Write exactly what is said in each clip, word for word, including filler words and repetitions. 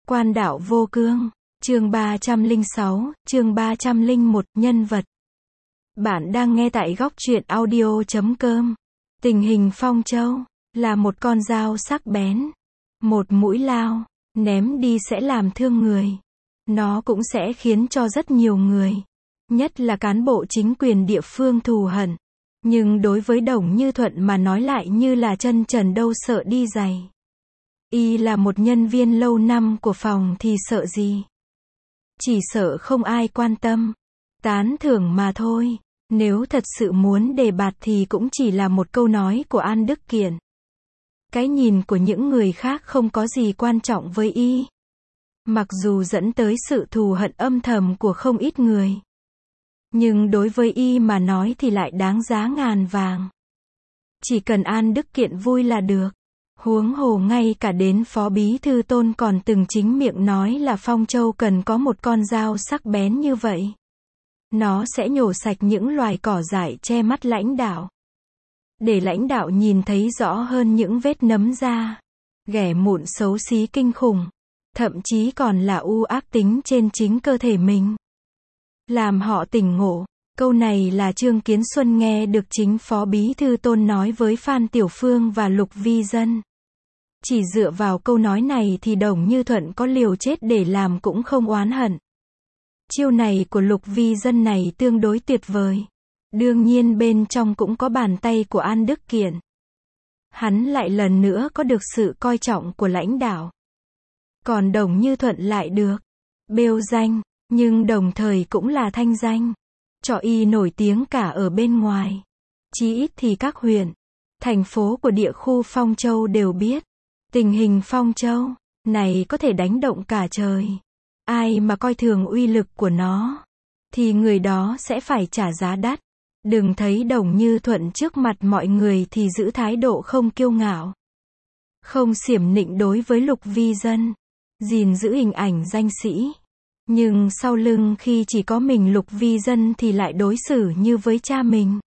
Quan đạo vô cương, chương ba trăm lẻ sáu, chương ba trăm lẻ một, nhân vật. Bạn đang nghe tại góc truyện audio chấm com. Tình hình Phong Châu là một con dao sắc bén, một mũi lao, ném đi sẽ làm thương người. Nó cũng sẽ khiến cho rất nhiều người, nhất là cán bộ chính quyền địa phương thù hận. Nhưng đối với Đồng Như Thuận mà nói lại như là chân trần đâu sợ đi giày. Y là một nhân viên lâu năm của phòng thì sợ gì? Chỉ sợ không ai quan tâm, tán thưởng mà thôi. Nếu thật sự muốn đề bạt thì cũng chỉ là một câu nói của An Đức Kiện. Cái nhìn của những người khác không có gì quan trọng với Y. Mặc dù dẫn tới sự thù hận âm thầm của không ít người. Nhưng đối với Y mà nói thì lại đáng giá ngàn vàng. Chỉ cần An Đức Kiện vui là được. Huống hồ ngay cả đến Phó Bí Thư Tôn còn từng chính miệng nói là Phong Châu cần có một con dao sắc bén như vậy. Nó sẽ nhổ sạch những loài cỏ dại che mắt lãnh đạo. Để lãnh đạo nhìn thấy rõ hơn những vết nấm da, ghẻ mụn xấu xí kinh khủng, thậm chí còn là u ác tính trên chính cơ thể mình. Làm họ tỉnh ngộ. Câu này là Trương Kiến Xuân nghe được chính Phó Bí Thư Tôn nói với Phan Tiểu Phương và Lục Vi Dân. Chỉ dựa vào câu nói này thì Đồng Như Thuận có liều chết để làm cũng không oán hận. Chiêu này của Lục Vi Dân này tương đối tuyệt vời. Đương nhiên bên trong cũng có bàn tay của An Đức Kiện. Hắn lại lần nữa có được sự coi trọng của lãnh đạo. Còn Đồng Như Thuận lại được bêu danh, nhưng đồng thời cũng là thanh danh. Cho Y nổi tiếng cả ở bên ngoài. Chí ít thì các huyện, thành phố của địa khu Phong Châu đều biết. Tình hình Phong Châu này có thể đánh động cả trời. Ai mà coi thường uy lực của nó, thì người đó sẽ phải trả giá đắt. Đừng thấy Đồng Như Thuận trước mặt mọi người thì giữ thái độ không kiêu ngạo, không xiểm nịnh đối với Lục Vi Dân, gìn giữ hình ảnh danh sĩ. Nhưng sau lưng khi chỉ có mình Lục Vi Dân thì lại đối xử như với cha mình.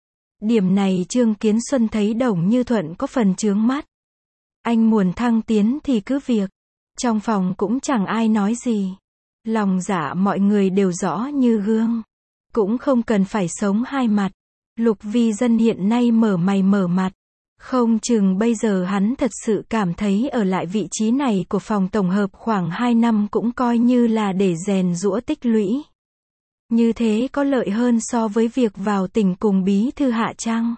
Điểm này Trương Kiến Xuân thấy Đồng Như Thuận có phần chướng mắt. Anh muốn thăng tiến thì cứ việc. Trong phòng cũng chẳng ai nói gì. Lòng dạ mọi người đều rõ như gương. Cũng không cần phải sống hai mặt. Lục Vi Dân hiện nay mở mày mở mặt. Không chừng bây giờ hắn thật sự cảm thấy ở lại vị trí này của phòng tổng hợp khoảng hai năm cũng coi như là để rèn giũa tích lũy. Như thế có lợi hơn so với việc vào tỉnh cùng Bí Thư Hạ chăng?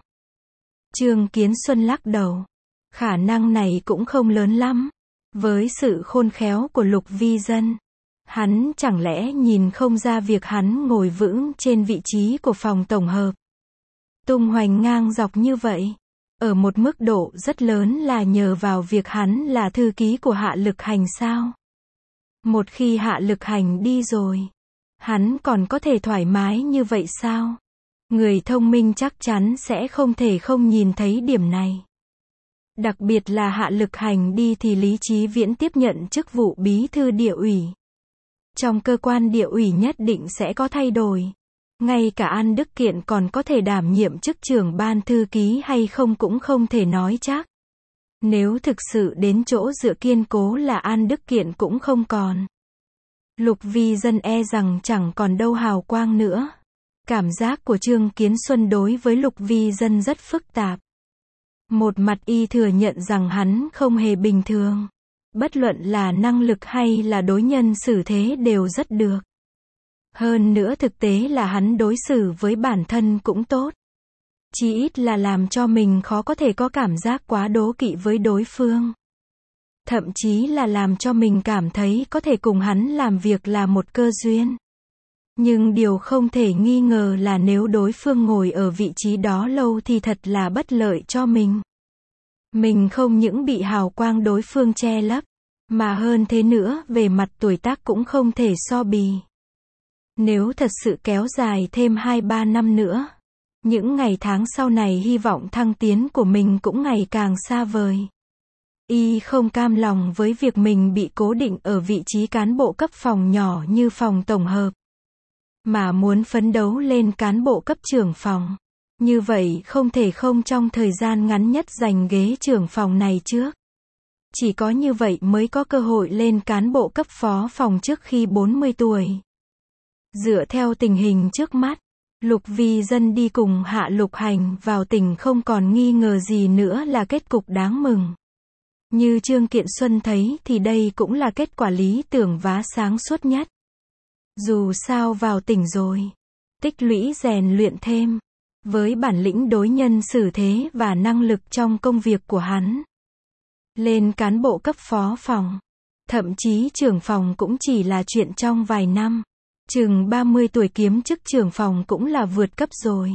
Trương Kiến Xuân lắc đầu. Khả năng này cũng không lớn lắm. Với sự khôn khéo của Lục Vi Dân, hắn chẳng lẽ nhìn không ra việc hắn ngồi vững trên vị trí của phòng tổng hợp. Tung hoành ngang dọc như vậy. Ở một mức độ rất lớn là nhờ vào việc hắn là thư ký của Hạ Lực Hành sao? Một khi Hạ Lực Hành đi rồi, hắn còn có thể thoải mái như vậy sao? Người thông minh chắc chắn sẽ không thể không nhìn thấy điểm này. Đặc biệt là Hạ Lực Hành đi thì Lý Chí Viễn tiếp nhận chức vụ bí thư địa ủy. Trong cơ quan địa ủy nhất định sẽ có thay đổi. Ngay cả An Đức Kiện còn có thể đảm nhiệm chức trưởng ban thư ký hay không cũng không thể nói chắc. Nếu thực sự đến chỗ dựa kiên cố là An Đức Kiện cũng không còn. Lục Vi Dân e rằng chẳng còn đâu hào quang nữa. Cảm giác của Trương Kiến Xuân đối với Lục Vi Dân rất phức tạp. Một mặt Y thừa nhận rằng hắn không hề bình thường. Bất luận là năng lực hay là đối nhân xử thế đều rất được. Hơn nữa thực tế là hắn đối xử với bản thân cũng tốt. Chỉ ít là làm cho mình khó có thể có cảm giác quá đố kỵ với đối phương. Thậm chí là làm cho mình cảm thấy có thể cùng hắn làm việc là một cơ duyên. Nhưng điều không thể nghi ngờ là nếu đối phương ngồi ở vị trí đó lâu thì thật là bất lợi cho mình. Mình không những bị hào quang đối phương che lấp, mà hơn thế nữa về mặt tuổi tác cũng không thể so bì. Nếu thật sự kéo dài thêm hai ba năm nữa, những ngày tháng sau này hy vọng thăng tiến của mình cũng ngày càng xa vời. Y không cam lòng với việc mình bị cố định ở vị trí cán bộ cấp phòng nhỏ như phòng tổng hợp, mà muốn phấn đấu lên cán bộ cấp trưởng phòng. Như vậy không thể không trong thời gian ngắn nhất giành ghế trưởng phòng này trước. Chỉ có như vậy mới có cơ hội lên cán bộ cấp phó phòng trước khi bốn mươi tuổi. Dựa theo tình hình trước mắt, Lục Vi Dân đi cùng Hạ Lục Hành vào tỉnh không còn nghi ngờ gì nữa là kết cục đáng mừng. Như Trương Kiện Xuân thấy thì đây cũng là kết quả lý tưởng và sáng suốt nhất. Dù sao vào tỉnh rồi, tích lũy rèn luyện thêm, với bản lĩnh đối nhân xử thế và năng lực trong công việc của hắn. Lên cán bộ cấp phó phòng, thậm chí trưởng phòng cũng chỉ là chuyện trong vài năm. Chừng ba mươi tuổi kiếm chức trưởng phòng cũng là vượt cấp rồi.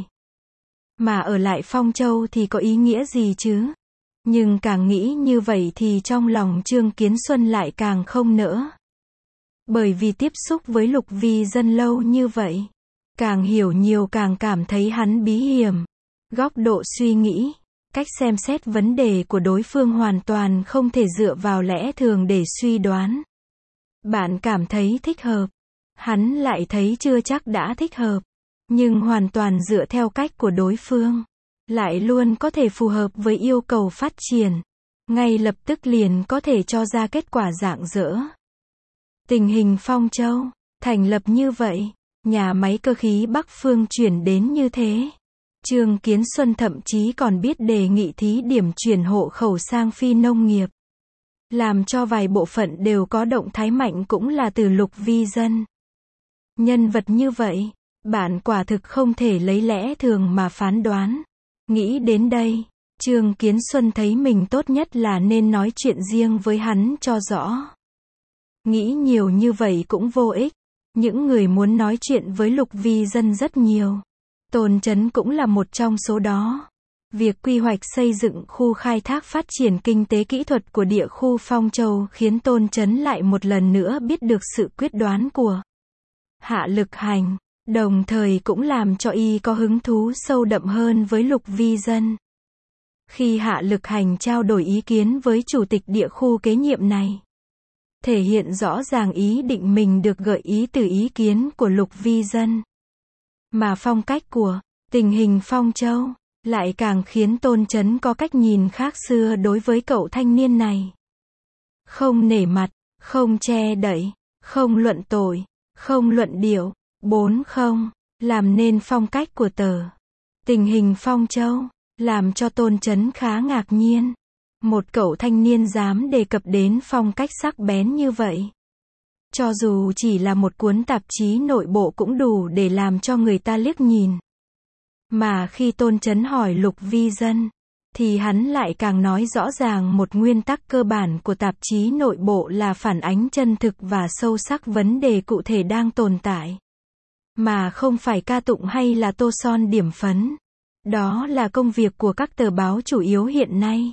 Mà ở lại Phong Châu thì có ý nghĩa gì chứ? Nhưng càng nghĩ như vậy thì trong lòng Trương Kiến Xuân lại càng không nỡ. Bởi vì tiếp xúc với Lục Vi Dân lâu như vậy, càng hiểu nhiều càng cảm thấy hắn bí hiểm. Góc độ suy nghĩ, cách xem xét vấn đề của đối phương hoàn toàn không thể dựa vào lẽ thường để suy đoán. Bạn cảm thấy thích hợp, hắn lại thấy chưa chắc đã thích hợp, nhưng hoàn toàn dựa theo cách của đối phương, lại luôn có thể phù hợp với yêu cầu phát triển, ngay lập tức liền có thể cho ra kết quả rạng rỡ. Tình hình Phong Châu, thành lập như vậy, nhà máy cơ khí Bắc Phương chuyển đến như thế. Trương Kiến Xuân thậm chí còn biết đề nghị thí điểm chuyển hộ khẩu sang phi nông nghiệp. Làm cho vài bộ phận đều có động thái mạnh cũng là từ Lục Vi Dân. Nhân vật như vậy, bạn quả thực không thể lấy lẽ thường mà phán đoán. Nghĩ đến đây, Trương Kiến Xuân thấy mình tốt nhất là nên nói chuyện riêng với hắn cho rõ. Nghĩ nhiều như vậy cũng vô ích. Những người muốn nói chuyện với Lục Vi Dân rất nhiều. Tôn Chấn cũng là một trong số đó. Việc quy hoạch xây dựng khu khai thác phát triển kinh tế kỹ thuật của địa khu Phong Châu khiến Tôn Chấn lại một lần nữa biết được sự quyết đoán của Hạ Lực Hành, đồng thời cũng làm cho y có hứng thú sâu đậm hơn với Lục Vi Dân. Khi Hạ Lực Hành trao đổi ý kiến với chủ tịch địa khu kế nhiệm này, thể hiện rõ ràng ý định mình được gợi ý từ ý kiến của Lục Vi Dân. Mà phong cách của tình hình Phong Châu lại càng khiến Tôn Chấn có cách nhìn khác xưa đối với cậu thanh niên này. Không nể mặt, không che đậy, không luận tội, không luận điệu, bốn không, làm nên phong cách của tờ tình hình Phong Châu, làm cho Tôn Chấn khá ngạc nhiên. Một cậu thanh niên dám đề cập đến phong cách sắc bén như vậy. Cho dù chỉ là một cuốn tạp chí nội bộ cũng đủ để làm cho người ta liếc nhìn. Mà khi Tôn Chấn hỏi Lục Vi Dân, thì hắn lại càng nói rõ ràng một nguyên tắc cơ bản của tạp chí nội bộ là phản ánh chân thực và sâu sắc vấn đề cụ thể đang tồn tại. Mà không phải ca tụng hay là tô son điểm phấn. Đó là công việc của các tờ báo chủ yếu hiện nay.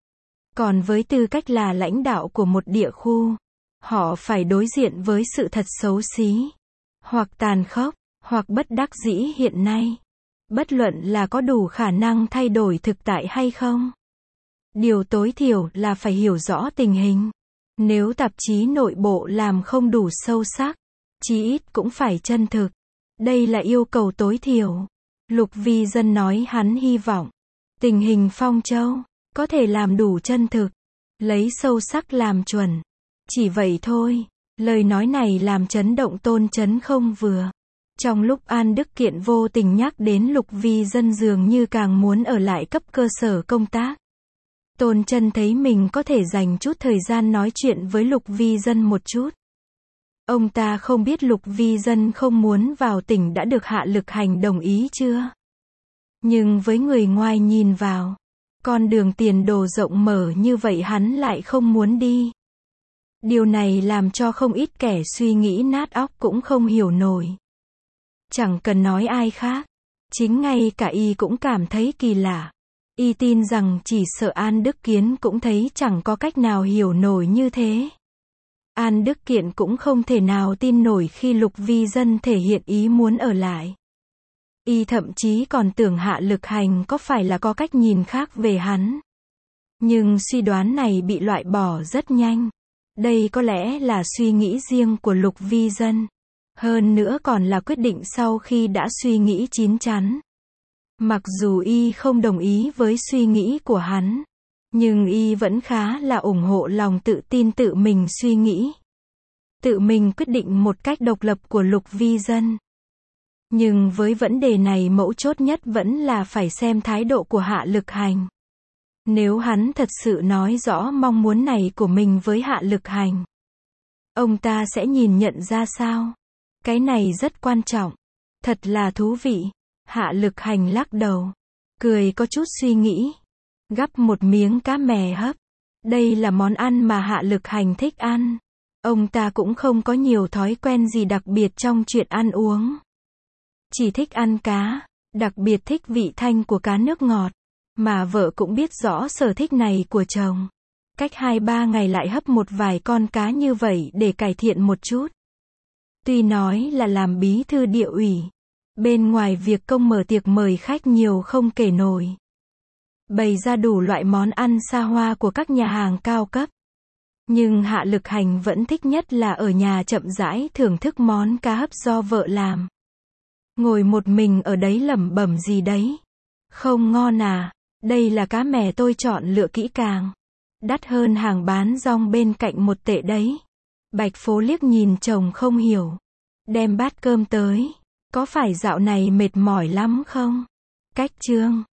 Còn với tư cách là lãnh đạo của một địa khu, họ phải đối diện với sự thật xấu xí, hoặc tàn khốc, hoặc bất đắc dĩ hiện nay. Bất luận là có đủ khả năng thay đổi thực tại hay không. Điều tối thiểu là phải hiểu rõ tình hình. Nếu tạp chí nội bộ làm không đủ sâu sắc, chí ít cũng phải chân thực. Đây là yêu cầu tối thiểu. Lục Vi Dân nói hắn hy vọng tình hình Phong Châu có thể làm đủ chân thực, lấy sâu sắc làm chuẩn. Chỉ vậy thôi. Lời nói này làm chấn động Tôn Chấn không vừa. Trong lúc An Đức Kiện vô tình nhắc đến Lục Vi Dân dường như càng muốn ở lại cấp cơ sở công tác. Tôn Chấn thấy mình có thể dành chút thời gian nói chuyện với Lục Vi Dân một chút. Ông ta không biết Lục Vi Dân không muốn vào tỉnh đã được Hạ Lực Hành đồng ý chưa? Nhưng với người ngoài nhìn vào, con đường tiền đồ rộng mở như vậy hắn lại không muốn đi. Điều này làm cho không ít kẻ suy nghĩ nát óc cũng không hiểu nổi. Chẳng cần nói ai khác, chính ngay cả y cũng cảm thấy kỳ lạ. Y tin rằng chỉ sợ An Đức Kiến cũng thấy chẳng có cách nào hiểu nổi như thế. An Đức Kiện cũng không thể nào tin nổi khi Lục Vi Dân thể hiện ý muốn ở lại. Y thậm chí còn tưởng Hạ Lực Hành có phải là có cách nhìn khác về hắn. Nhưng suy đoán này bị loại bỏ rất nhanh. Đây có lẽ là suy nghĩ riêng của Lục Vi Dân. Hơn nữa còn là quyết định sau khi đã suy nghĩ chín chắn. Mặc dù y không đồng ý với suy nghĩ của hắn, Nhưng y vẫn khá là ủng hộ lòng tự tin tự mình suy nghĩ, tự mình quyết định một cách độc lập của Lục Vi Dân. Nhưng với vấn đề này mấu chốt nhất vẫn là phải xem thái độ của Hạ Lực Hành. Nếu hắn thật sự nói rõ mong muốn này của mình với Hạ Lực Hành, ông ta sẽ nhìn nhận ra sao? Cái này rất quan trọng. Thật là thú vị. Hạ Lực Hành lắc đầu, cười có chút suy nghĩ, gắp một miếng cá mè hấp. Đây là món ăn mà Hạ Lực Hành thích ăn. Ông ta cũng không có nhiều thói quen gì đặc biệt trong chuyện ăn uống. Chỉ thích ăn cá, đặc biệt thích vị thanh của cá nước ngọt. Mà vợ cũng biết rõ sở thích này của chồng. Cách hai ba ngày lại hấp một vài con cá như vậy để cải thiện một chút. Tuy nói là làm bí thư địa ủy, bên ngoài việc công mở tiệc mời khách nhiều không kể nổi, bày ra đủ loại món ăn xa hoa của các nhà hàng cao cấp, nhưng Hạ Lực Hành vẫn thích nhất là ở nhà chậm rãi thưởng thức món cá hấp do vợ làm. Ngồi một mình ở đấy lẩm bẩm gì đấy. Không ngon à, đây là cá mè tôi chọn lựa kỹ càng. Đắt hơn hàng bán rong bên cạnh một tệ đấy. Bạch Phố liếc nhìn chồng không hiểu. Đem bát cơm tới. Có phải dạo này mệt mỏi lắm không? Cách Trương.